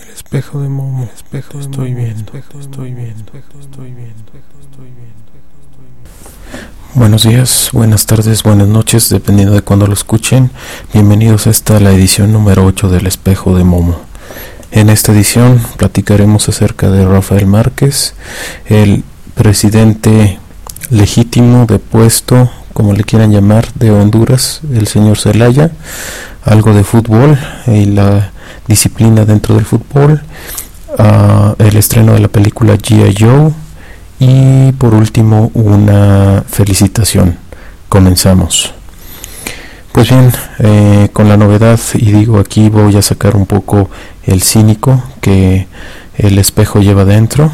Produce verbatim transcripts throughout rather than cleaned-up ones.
espejo de Momo, espejo de estoy viendo, estoy viendo, estoy viendo, estoy viendo. Buenos días, buenas tardes, buenas noches, dependiendo de cuándo lo escuchen. Bienvenidos a esta, la edición número ocho del Espejo de Momo. En esta edición platicaremos acerca de Rafael Márquez, el presidente legítimo, depuesto, como le quieran llamar, de Honduras, el señor Zelaya, algo de fútbol y la disciplina dentro del fútbol, uh, el estreno de la película G I Joe y por último una felicitación. Comenzamos. Pues bien, eh, con la novedad, y digo aquí voy a sacar un poco el cínico que el espejo lleva dentro.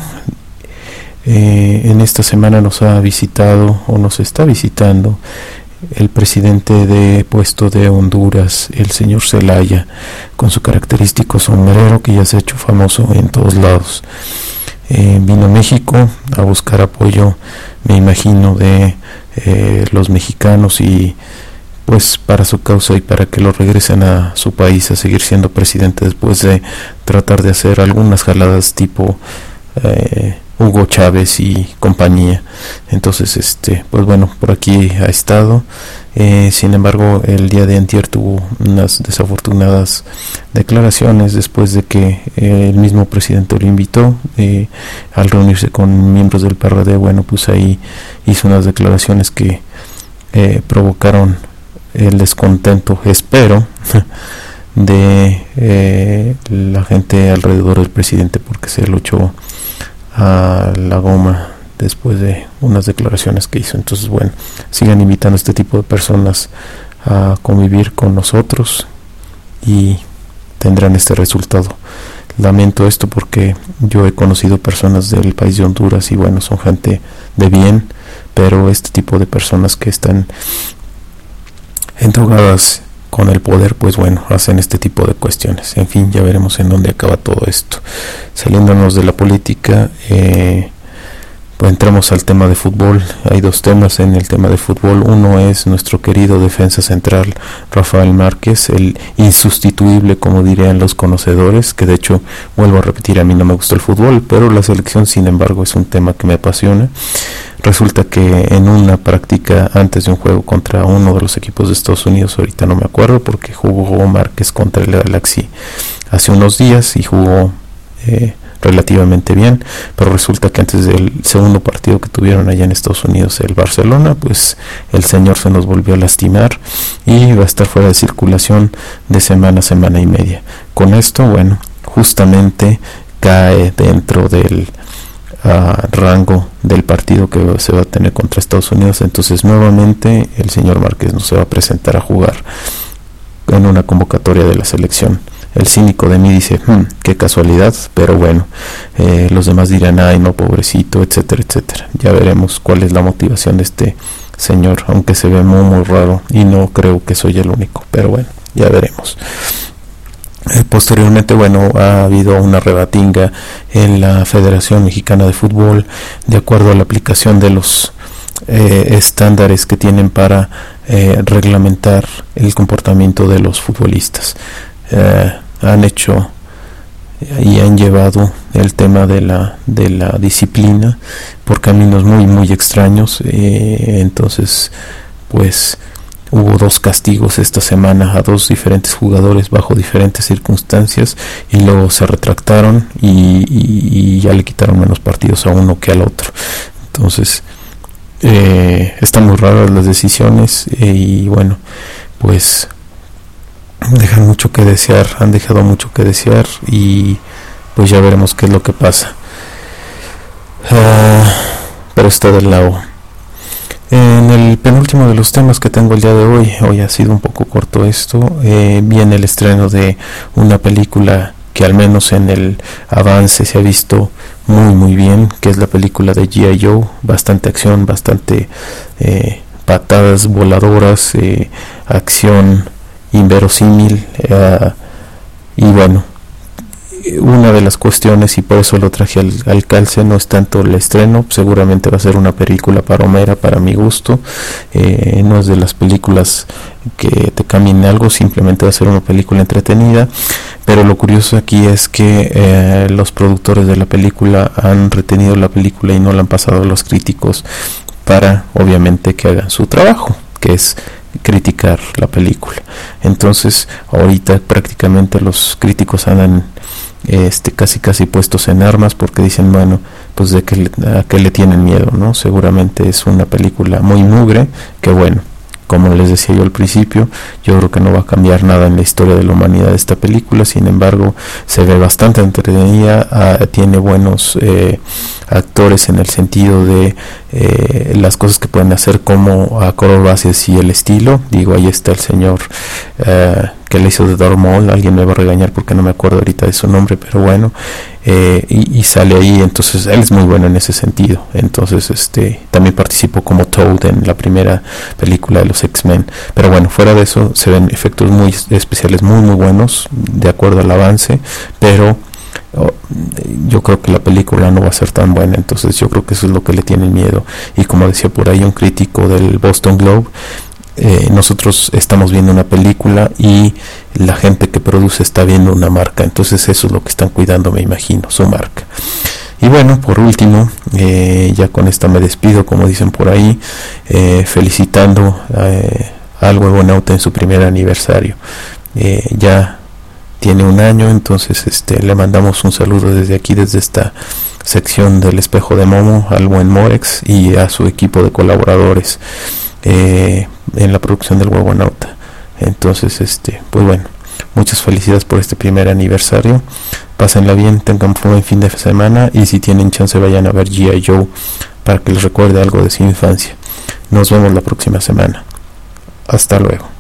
Eh, en esta semana nos ha visitado o nos está visitando el presidente de puesto de Honduras, el señor Zelaya, con su característico sombrero que ya se ha hecho famoso en todos lados. Eh, vino a México a buscar apoyo, me imagino, de eh, los mexicanos y pues para su causa y para que lo regresen a su país a seguir siendo presidente después de tratar de hacer algunas jaladas tipo eh, Hugo Chávez y compañía. Entonces, este, pues bueno, por aquí ha estado. Eh, sin embargo, el día de antier tuvo unas desafortunadas declaraciones después de que eh, el mismo presidente lo invitó eh, al reunirse con miembros del P R D. Bueno, pues ahí hizo unas declaraciones que eh, provocaron el descontento, espero, de eh, la gente alrededor del presidente, porque se lo echó a la goma después de unas declaraciones que hizo. Entonces, bueno, sigan invitando a este tipo de personas a convivir con nosotros y tendrán este resultado. Lamento esto porque yo he conocido personas del país de Honduras y bueno, son gente de bien, pero este tipo de personas que están endrogadas con el poder, pues bueno, hacen este tipo de cuestiones. En fin, ya veremos en dónde acaba todo esto. Saliéndonos de la política, eh, pues entramos al tema de fútbol. Hay dos temas en el tema de fútbol. Uno es nuestro querido defensa central Rafael Márquez, el insustituible, como dirían los conocedores, que de hecho, vuelvo a repetir, a mí no me gusta el fútbol, pero la selección, sin embargo, es un tema que me apasiona. Resulta que en una práctica antes de un juego contra uno de los equipos de Estados Unidos, ahorita no me acuerdo porque jugó Márquez contra el Galaxy hace unos días y jugó eh, relativamente bien, pero resulta que antes del segundo partido que tuvieron allá en Estados Unidos, el Barcelona, pues el señor se nos volvió a lastimar y va a estar fuera de circulación de semana a semana y media. Con esto, bueno, justamente cae dentro del Uh, rango del partido que se va a tener contra Estados Unidos. Entonces nuevamente el señor Márquez no se va a presentar a jugar en una convocatoria de la selección. El cínico de mí dice, hmm, qué casualidad, pero bueno, eh, los demás dirán, ay no, pobrecito, etcétera, etcétera. Ya veremos cuál es la motivación de este señor, aunque se ve muy muy raro y no creo que soy el único, pero bueno, ya veremos. Eh, posteriormente, bueno, ha habido una rebatinga en la Federación Mexicana de Fútbol de acuerdo a la aplicación de los eh, estándares que tienen para eh, reglamentar el comportamiento de los futbolistas. Eh, han hecho y han llevado el tema de la de la disciplina por caminos muy muy extraños. Eh, entonces, pues hubo dos castigos esta semana a dos diferentes jugadores bajo diferentes circunstancias y luego se retractaron y, y, y ya le quitaron menos partidos a uno que al otro. Entonces, eh, están muy raras las decisiones eh, y bueno, pues dejan mucho que desear, han dejado mucho que desear y pues ya veremos qué es lo que pasa. Uh, pero está del lado. En el penúltimo de los temas que tengo el día de hoy, hoy ha sido un poco corto esto, eh, viene el estreno de una película que al menos en el avance se ha visto muy muy bien, que es la película de G I Joe, bastante acción, bastante eh, patadas voladoras, eh, acción inverosímil, eh, y bueno, una de las cuestiones, y por eso lo traje al, al calce, no es tanto el estreno, seguramente va a ser una película palomera para mi gusto, eh, no es de las películas que te cambien algo, simplemente va a ser una película entretenida, pero lo curioso aquí es que eh, los productores de la película han retenido la película y no la han pasado a los críticos para, obviamente, que hagan su trabajo, que es criticar la película. Entonces ahorita prácticamente los críticos andan este casi casi puestos en armas, porque dicen, bueno, pues de que le, a qué le tienen miedo, ¿no? Seguramente es una película muy mugre, que bueno, como les decía yo al principio, yo creo que no va a cambiar nada en la historia de la humanidad esta película. Sin embargo, se ve bastante entretenida, ah, tiene buenos eh, actores en el sentido de eh, las cosas que pueden hacer, como acrobacias y el estilo. Digo, ahí está el señor eh, que le hizo de Darth Maul, alguien me va a regañar porque no me acuerdo ahorita de su nombre, pero bueno, eh, y, y sale ahí, entonces él es muy bueno en ese sentido. Entonces este también participó como Toad en la primera película de los X-Men, pero bueno, fuera de eso se ven efectos muy especiales muy muy buenos de acuerdo al avance, pero oh, yo creo que la película no va a ser tan buena. Entonces yo creo que eso es lo que le tienen miedo. Y como decía por ahí un crítico del Boston Globe, Eh, nosotros estamos viendo una película y la gente que produce está viendo una marca, entonces eso es lo que están cuidando, me imagino, su marca. Y bueno, por último, eh, ya con esta me despido, como dicen por ahí, eh, felicitando eh, al Huevonauta en su primer aniversario. Eh, ya tiene un año, entonces este le mandamos un saludo desde aquí, desde esta sección del Espejo de Momo, al buen Morex y a su equipo de colaboradores eh, en la producción del Huevonauta. Entonces este pues bueno, muchas felicidades por este primer aniversario, pásenla bien, tengan un buen fin de semana, y si tienen chance vayan a ver G I Joe para que les recuerde algo de su infancia. Nos vemos la próxima semana, hasta luego.